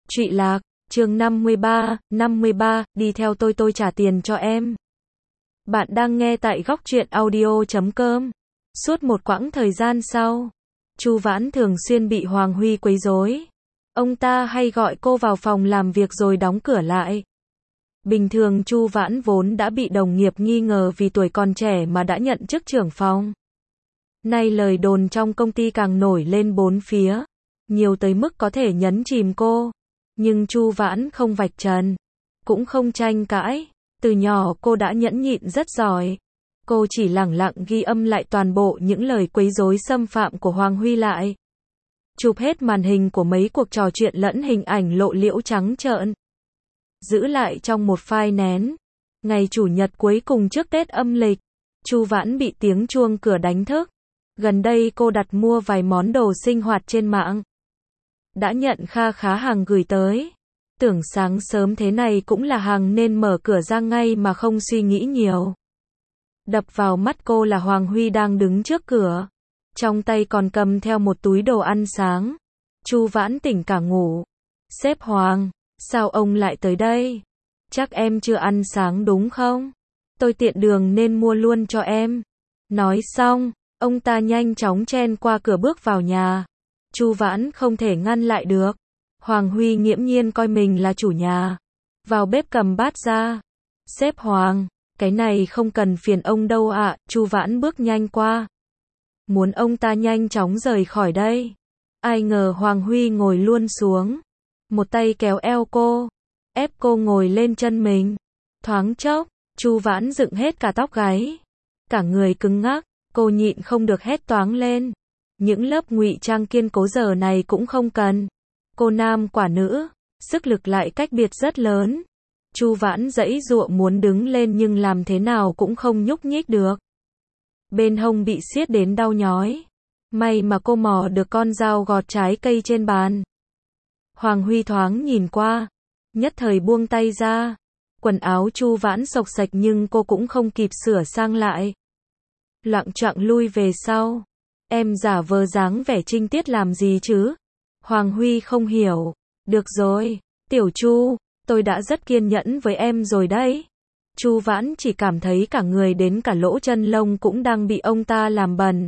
Trụy Lạc, chương 53, đi theo tôi trả tiền cho em. Bạn đang nghe tại góc truyện audio.com. Suốt một quãng thời gian sau, Chu Vãn thường xuyên bị Hoàng Huy quấy rối. Ông ta hay gọi cô vào phòng làm việc rồi đóng cửa lại. Bình thường Chu Vãn vốn đã bị đồng nghiệp nghi ngờ vì tuổi còn trẻ mà đã nhận chức trưởng phòng. Nay lời đồn trong công ty càng nổi lên bốn phía, nhiều tới mức có thể nhấn chìm cô. Nhưng Chu Vãn không vạch trần, cũng không tranh cãi. Từ nhỏ cô đã nhẫn nhịn rất giỏi. Cô chỉ lẳng lặng ghi âm lại toàn bộ những lời quấy rối xâm phạm của Hoàng Huy lại. Chụp hết màn hình của mấy cuộc trò chuyện lẫn hình ảnh lộ liễu trắng trợn. Giữ lại trong một file nén. Ngày Chủ nhật cuối cùng trước Tết âm lịch, Chu Vãn bị tiếng chuông cửa đánh thức. Gần đây cô đặt mua vài món đồ sinh hoạt trên mạng. Đã nhận kha khá hàng gửi tới. Tưởng sáng sớm thế này cũng là hàng nên mở cửa ra ngay mà không suy nghĩ nhiều. Đập vào mắt cô là Hoàng Huy đang đứng trước cửa. Trong tay còn cầm theo một túi đồ ăn sáng. Chu Vãn tỉnh cả ngủ. Sếp Hoàng, sao ông lại tới đây? Chắc em chưa ăn sáng đúng không? Tôi tiện đường nên mua luôn cho em. Nói xong, ông ta nhanh chóng chen qua cửa bước vào nhà. Chu Vãn không thể ngăn lại được. Hoàng Huy nghiễm nhiên coi mình là chủ nhà. Vào bếp cầm bát ra. Sếp Hoàng, cái này không cần phiền ông đâu ạ. Chu Vãn bước nhanh qua. Muốn ông ta nhanh chóng rời khỏi đây. Ai ngờ Hoàng Huy ngồi luôn xuống. Một tay kéo eo cô. Ép cô ngồi lên chân mình. Thoáng chốc, Chu Vãn dựng hết cả tóc gáy. Cả người cứng ngắc, cô nhịn không được hét toáng lên. Những lớp ngụy trang kiên cố giờ này cũng không cần. Cô nam quả nữ, sức lực lại cách biệt rất lớn. Chu Vãn giãy giụa muốn đứng lên nhưng làm thế nào cũng không nhúc nhích được. Bên hông bị siết đến đau nhói. May mà cô mò được con dao gọt trái cây trên bàn. Hoàng Huy thoáng nhìn qua, nhất thời buông tay ra. Quần áo Chu Vãn xộc xạch nhưng cô cũng không kịp sửa sang lại. Loạng choạng lui về sau. Em giả vờ dáng vẻ trinh tiết làm gì chứ? Hoàng Huy không hiểu. Được rồi, Tiểu Chu, tôi đã rất kiên nhẫn với em rồi đấy. Chu Vãn chỉ cảm thấy cả người đến cả lỗ chân lông cũng đang bị ông ta làm bẩn.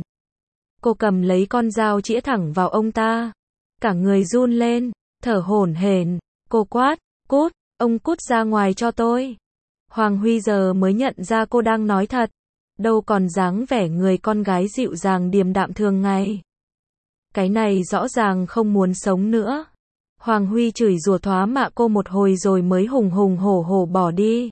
Cô cầm lấy con dao chĩa thẳng vào ông ta. Cả người run lên, thở hổn hển. Cô quát, cút, ông cút ra ngoài cho tôi. Hoàng Huy giờ mới nhận ra cô đang nói thật. Đâu còn dáng vẻ người con gái dịu dàng điềm đạm thường ngày. Cái này rõ ràng không muốn sống nữa. Hoàng Huy chửi rủa thóa mạ cô một hồi rồi mới hùng hùng hổ hổ bỏ đi.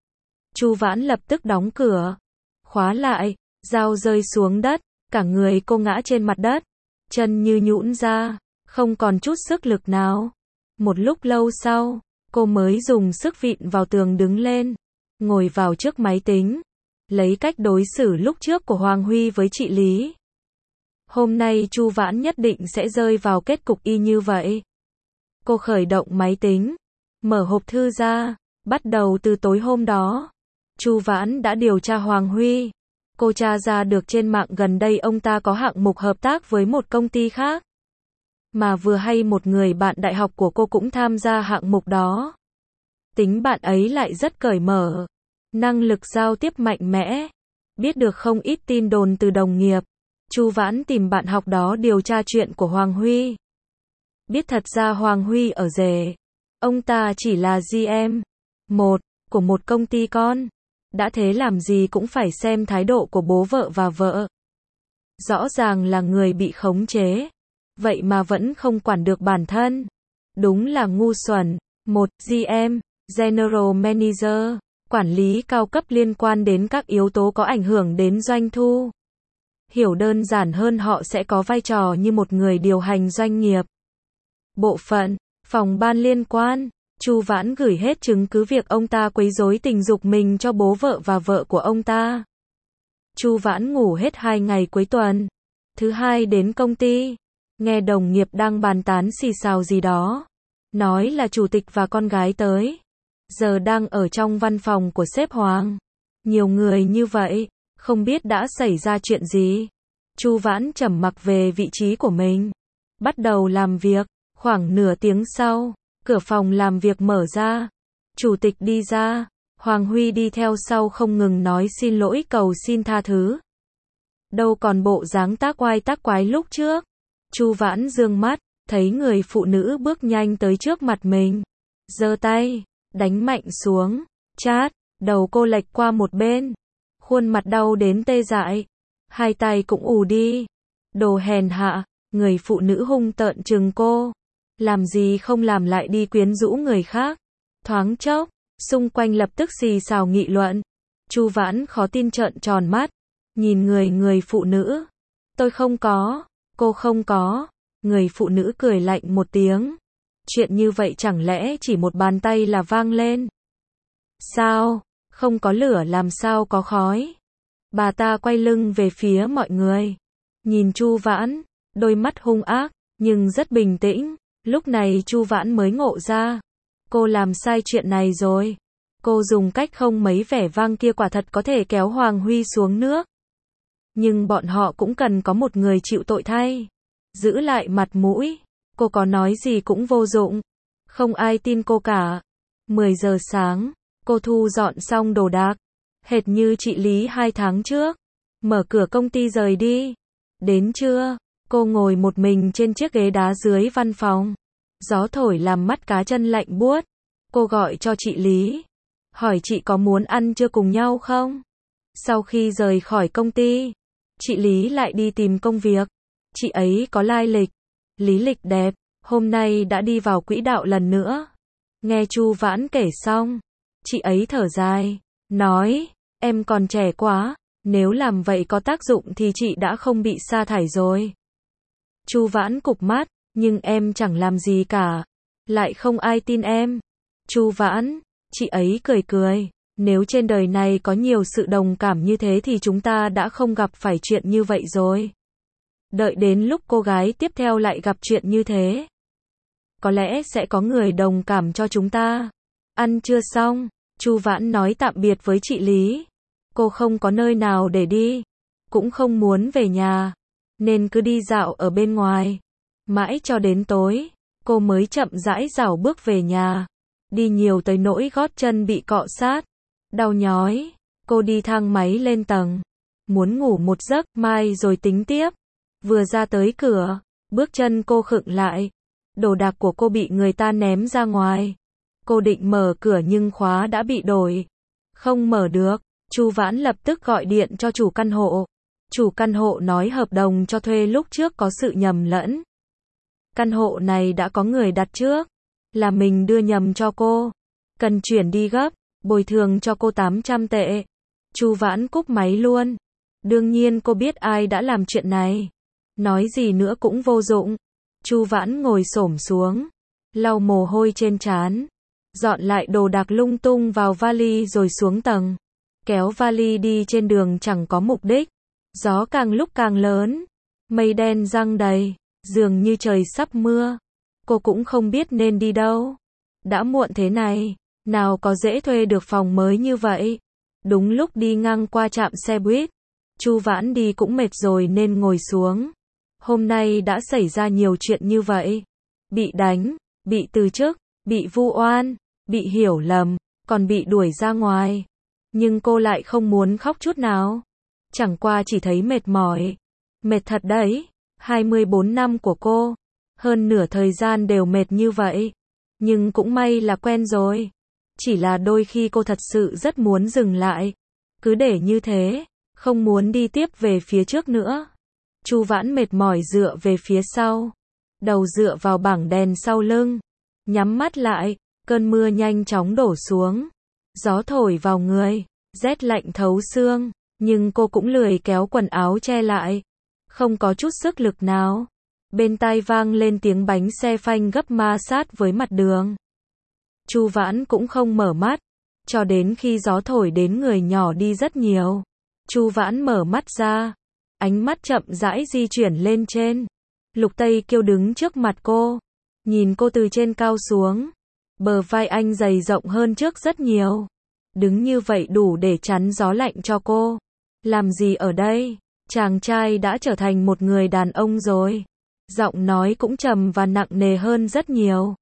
Chu Vãn lập tức đóng cửa, khóa lại, dao rơi xuống đất, cả người cô ngã trên mặt đất, chân như nhũn ra, không còn chút sức lực nào. Một lúc lâu sau, cô mới dùng sức vịn vào tường đứng lên, ngồi vào trước máy tính, lấy cách đối xử lúc trước của Hoàng Huy với chị Lý. Hôm nay Chu Vãn nhất định sẽ rơi vào kết cục y như vậy. Cô khởi động máy tính, mở hộp thư ra, bắt đầu từ tối hôm đó. Chu Vãn đã điều tra Hoàng Huy. Cô tra ra được trên mạng gần đây ông ta có hạng mục hợp tác với một công ty khác. Mà vừa hay một người bạn đại học của cô cũng tham gia hạng mục đó. Tính bạn ấy lại rất cởi mở. Năng lực giao tiếp mạnh mẽ. Biết được không ít tin đồn từ đồng nghiệp. Chu Vãn tìm bạn học đó điều tra chuyện của Hoàng Huy. Biết thật ra Hoàng Huy ở rể. Ông ta chỉ là GM1 của một công ty con. Đã thế làm gì cũng phải xem thái độ của bố vợ và vợ. Rõ ràng là người bị khống chế. Vậy mà vẫn không quản được bản thân. Đúng là ngu xuẩn. Một GM, General Manager, quản lý cao cấp liên quan đến các yếu tố có ảnh hưởng đến doanh thu. Hiểu đơn giản hơn họ sẽ có vai trò như một người điều hành doanh nghiệp. Bộ phận, phòng ban liên quan, Chu Vãn gửi hết chứng cứ việc ông ta quấy rối tình dục mình cho bố vợ và vợ của ông ta. Chu Vãn ngủ hết 2 ngày cuối tuần. Thứ hai đến công ty, nghe đồng nghiệp đang bàn tán xì xào gì đó. Nói là chủ tịch và con gái tới. Giờ đang ở trong văn phòng của sếp Hoàng. Nhiều người như vậy, không biết đã xảy ra chuyện gì. Chu Vãn trầm mặc về vị trí của mình. Bắt đầu làm việc. Khoảng nửa tiếng sau, Cửa phòng làm việc mở ra. Chủ tịch đi ra. Hoàng Huy đi theo sau không ngừng nói xin lỗi cầu xin tha thứ. Đâu còn bộ dáng tác oai tác quái lúc trước. Chu Vãn dương mắt, thấy người phụ nữ bước nhanh tới trước mặt mình. Giơ tay, đánh mạnh xuống, chát, đầu cô lệch qua một bên. Khuôn mặt đau đến tê dại. Hai tay cũng ù đi. Đồ hèn hạ, người phụ nữ hung tợn trừng cô. Làm gì không làm lại đi quyến rũ người khác. Thoáng chốc, xung quanh lập tức xì xào nghị luận. Chu Vãn khó tin trợn tròn mắt. Nhìn người phụ nữ. Tôi không có, cô không có. Người phụ nữ cười lạnh một tiếng. Chuyện như vậy chẳng lẽ chỉ một bàn tay là vang lên? Sao? Không có lửa làm sao có khói? Bà ta quay lưng về phía mọi người. Nhìn Chu Vãn, đôi mắt hung ác, nhưng rất bình tĩnh. Lúc này Chu Vãn mới ngộ ra. Cô làm sai chuyện này rồi. Cô dùng cách không mấy vẻ vang kia quả thật có thể kéo Hoàng Huy xuống nước. Nhưng bọn họ cũng cần có một người chịu tội thay. Giữ lại mặt mũi. Cô có nói gì cũng vô dụng. Không ai tin cô cả. 10 giờ sáng, cô thu dọn xong đồ đạc. Hệt như chị Lý 2 tháng trước. Mở cửa công ty rời đi. Đến trưa, cô ngồi một mình trên chiếc ghế đá dưới văn phòng. Gió thổi làm mắt cá chân lạnh buốt. Cô gọi cho chị Lý. Hỏi chị có muốn ăn trưa cùng nhau không? Sau khi rời khỏi công ty, chị Lý lại đi tìm công việc. Chị ấy có lai lịch, lý lịch đẹp, hôm nay đã đi vào quỹ đạo lần nữa. Nghe Chu Vãn kể xong, chị ấy thở dài, nói, em còn trẻ quá, nếu làm vậy có tác dụng thì chị đã không bị sa thải rồi. Chu Vãn cụp mắt, nhưng em chẳng làm gì cả, lại không ai tin em. Chu Vãn, chị ấy cười cười, nếu trên đời này có nhiều sự đồng cảm như thế thì chúng ta đã không gặp phải chuyện như vậy rồi. Đợi đến lúc cô gái tiếp theo lại gặp chuyện như thế, có lẽ sẽ có người đồng cảm cho chúng ta. Ăn trưa xong, Chu Vãn nói tạm biệt với chị Lý. Cô không có nơi nào để đi, cũng không muốn về nhà, nên cứ đi dạo ở bên ngoài. Mãi cho đến tối, cô mới chậm rãi rảo bước về nhà. Đi nhiều tới nỗi gót chân bị cọ sát, đau nhói. Cô đi thang máy lên tầng, muốn ngủ một giấc mai rồi tính tiếp. Vừa ra tới cửa, bước chân cô khựng lại. Đồ đạc của cô bị người ta ném ra ngoài. Cô định mở cửa nhưng khóa đã bị đổi. Không mở được. Chu Vãn lập tức gọi điện cho chủ căn hộ. Chủ căn hộ nói hợp đồng cho thuê lúc trước có sự nhầm lẫn. Căn hộ này đã có người đặt trước, là mình đưa nhầm cho cô. Cần chuyển đi gấp, bồi thường cho cô 800 tệ. Chu Vãn cúp máy luôn. Đương nhiên cô biết ai đã làm chuyện này. Nói gì nữa cũng vô dụng. Chu Vãn ngồi xổm xuống, lau mồ hôi trên trán, dọn lại đồ đạc lung tung vào vali rồi xuống tầng. Kéo vali đi trên đường chẳng có mục đích. Gió càng lúc càng lớn, mây đen giăng đầy, dường như trời sắp mưa. Cô cũng không biết nên đi đâu. Đã muộn thế này, nào có dễ thuê được phòng mới như vậy. Đúng lúc đi ngang qua trạm xe buýt, Chu Vãn đi cũng mệt rồi nên ngồi xuống. Hôm nay đã xảy ra nhiều chuyện như vậy. Bị đánh, bị từ chức, bị vu oan, bị hiểu lầm, còn bị đuổi ra ngoài. Nhưng cô lại không muốn khóc chút nào. Chẳng qua chỉ thấy mệt mỏi. Mệt thật đấy. 24 năm của cô, hơn nửa thời gian đều mệt như vậy. Nhưng cũng may là quen rồi. Chỉ là đôi khi cô thật sự rất muốn dừng lại. Cứ để như thế, không muốn đi tiếp về phía trước nữa. Chu Vãn mệt mỏi dựa về phía sau, đầu dựa vào bảng đèn sau lưng, nhắm mắt lại. Cơn mưa nhanh chóng đổ xuống, gió thổi vào người, rét lạnh thấu xương, nhưng cô cũng lười kéo quần áo che lại, không có chút sức lực nào. Bên tai vang lên tiếng bánh xe phanh gấp ma sát với mặt đường. Chu Vãn cũng không mở mắt, cho đến khi gió thổi đến người nhỏ đi rất nhiều. Chu Vãn mở mắt ra, ánh mắt chậm rãi di chuyển lên trên. Lục Tây Kiêu đứng trước mặt cô, nhìn cô từ trên cao xuống. Bờ vai anh dày rộng hơn trước rất nhiều. Đứng như vậy đủ để chắn gió lạnh cho cô. Làm gì ở đây? Chàng trai đã trở thành một người đàn ông rồi. Giọng nói cũng trầm và nặng nề hơn rất nhiều.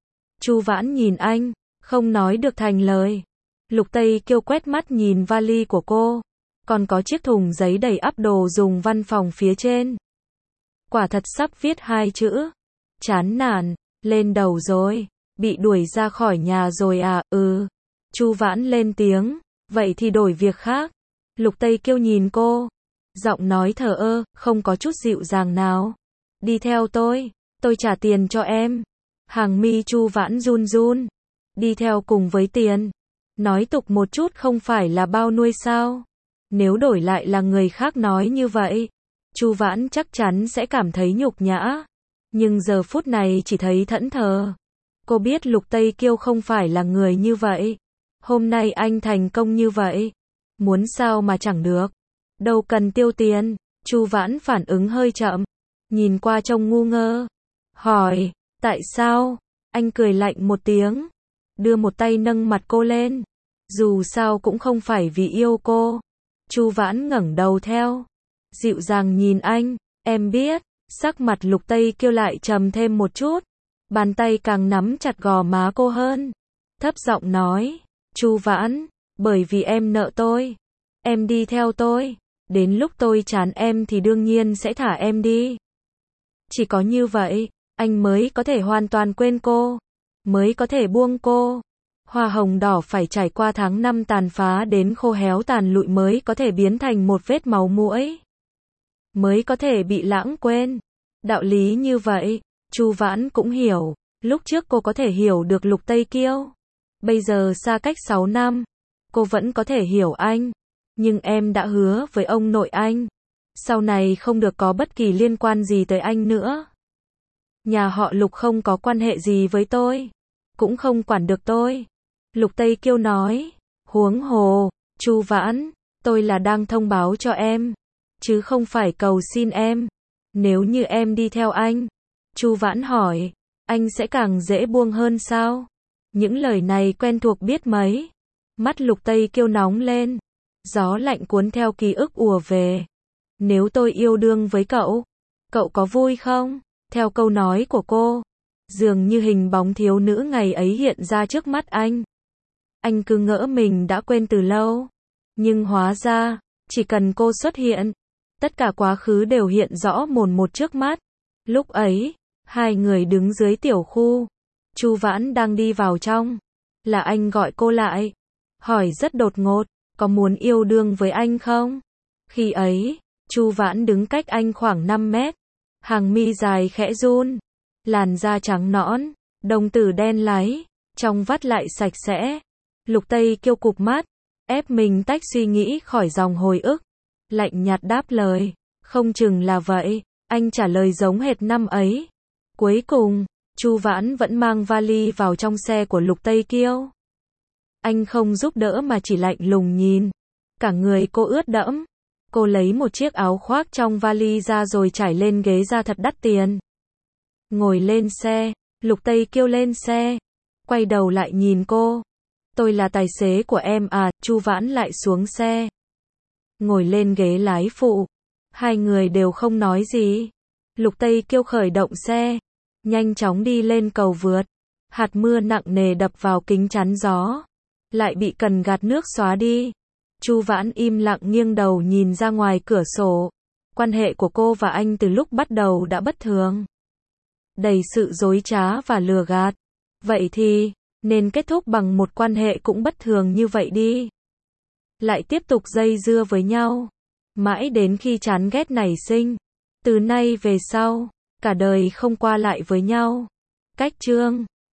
Chu Vãn nhìn anh, không nói được thành lời. Lục Tây Kiêu quét mắt nhìn vali của cô, còn có chiếc thùng giấy đầy ắp đồ dùng văn phòng phía trên. Quả thật sắp viết 2 chữ. Chán nản, lên đầu rồi, bị đuổi ra khỏi nhà rồi à, Chu Vãn lên tiếng, vậy thì đổi việc khác. Lục Tây Kiêu nhìn cô, giọng nói thờ ơ, không có chút dịu dàng nào. Đi theo tôi trả tiền cho em. Hàng mi Chu Vãn run run. Đi theo cùng với tiền. Nói tục một chút không phải là bao nuôi sao? Nếu đổi lại là người khác nói như vậy, Chu Vãn chắc chắn sẽ cảm thấy nhục nhã. Nhưng giờ phút này chỉ thấy thẫn thờ. Cô biết Lục Tây Kiêu không phải là người như vậy. Hôm nay anh thành công như vậy, muốn sao mà chẳng được. Đâu cần tiêu tiền. Chu Vãn phản ứng hơi chậm, nhìn qua trông ngu ngơ. Hỏi, tại sao? Anh cười lạnh một tiếng, đưa một tay nâng mặt cô lên. Dù sao cũng không phải vì yêu cô. Chu Vãn ngẩng đầu theo, dịu dàng nhìn anh, em biết. Sắc mặt Lục Tây Kiêu lại trầm thêm một chút, bàn tay càng nắm chặt gò má cô hơn. Thấp giọng nói, Chu Vãn, bởi vì em nợ tôi, em đi theo tôi, đến lúc tôi chán em thì đương nhiên sẽ thả em đi. Chỉ có như vậy, anh mới có thể hoàn toàn quên cô, mới có thể buông cô. Hoa hồng đỏ phải trải qua tháng năm tàn phá đến khô héo tàn lụi mới có thể biến thành một vết máu muỗi, mới có thể bị lãng quên. Đạo lý như vậy, Chu Vãn cũng hiểu. Lúc trước cô có thể hiểu được Lục Tây Kiêu, bây giờ xa cách 6 năm, cô vẫn có thể hiểu anh. Nhưng em đã hứa với ông nội anh, sau này không được có bất kỳ liên quan gì tới anh nữa. Nhà họ Lục không có quan hệ gì với tôi, cũng không quản được tôi. Lục Tây Kiêu nói, huống hồ, Chu Vãn, tôi là đang thông báo cho em, chứ không phải cầu xin em. Nếu như em đi theo anh, Chu Vãn hỏi, anh sẽ càng dễ buông hơn sao? Những lời này quen thuộc biết mấy. Mắt Lục Tây Kiêu nóng lên, gió lạnh cuốn theo ký ức ùa về. Nếu tôi yêu đương với cậu có vui không? Theo câu nói của cô, dường như hình bóng thiếu nữ ngày ấy hiện ra trước mắt anh. Anh cứ ngỡ mình đã quên từ lâu. Nhưng hóa ra, chỉ cần cô xuất hiện, tất cả quá khứ đều hiện rõ mồn một trước mắt. Lúc ấy, hai người đứng dưới tiểu khu. Chu Vãn đang đi vào trong. Là anh gọi cô lại. Hỏi rất đột ngột, có muốn yêu đương với anh không? Khi ấy, Chu Vãn đứng cách anh khoảng 5 mét. Hàng mi dài khẽ run. Làn da trắng nõn, đồng tử đen láy, trong vắt lại sạch sẽ. Lục Tây Kiêu cụp mắt, ép mình tách suy nghĩ khỏi dòng hồi ức. Lạnh nhạt đáp lời, không chừng là vậy. Anh trả lời giống hệt năm ấy. Cuối cùng, Chu Vãn vẫn mang vali vào trong xe của Lục Tây Kiêu. Anh không giúp đỡ mà chỉ lạnh lùng nhìn. Cả người cô ướt đẫm. Cô lấy một chiếc áo khoác trong vali ra rồi trải lên ghế da thật đắt tiền. Ngồi lên xe, Lục Tây Kiêu lên xe, quay đầu lại nhìn cô. Tôi là tài xế của em à? Chu Vãn lại xuống xe, ngồi lên ghế lái phụ. Hai người đều không nói gì. Lục Tây Kiêu khởi động xe, nhanh chóng đi lên cầu vượt. Hạt mưa nặng nề đập vào kính chắn gió, lại bị cần gạt nước xóa đi. Chu Vãn im lặng nghiêng đầu nhìn ra ngoài cửa sổ. Quan hệ của cô và anh từ lúc bắt đầu đã bất thường, đầy sự dối trá và lừa gạt. Vậy thì, nên kết thúc bằng một quan hệ cũng bất thường như vậy đi. Lại tiếp tục dây dưa với nhau, mãi đến khi chán ghét nảy sinh. Từ nay về sau, cả đời không qua lại với nhau. Cách chương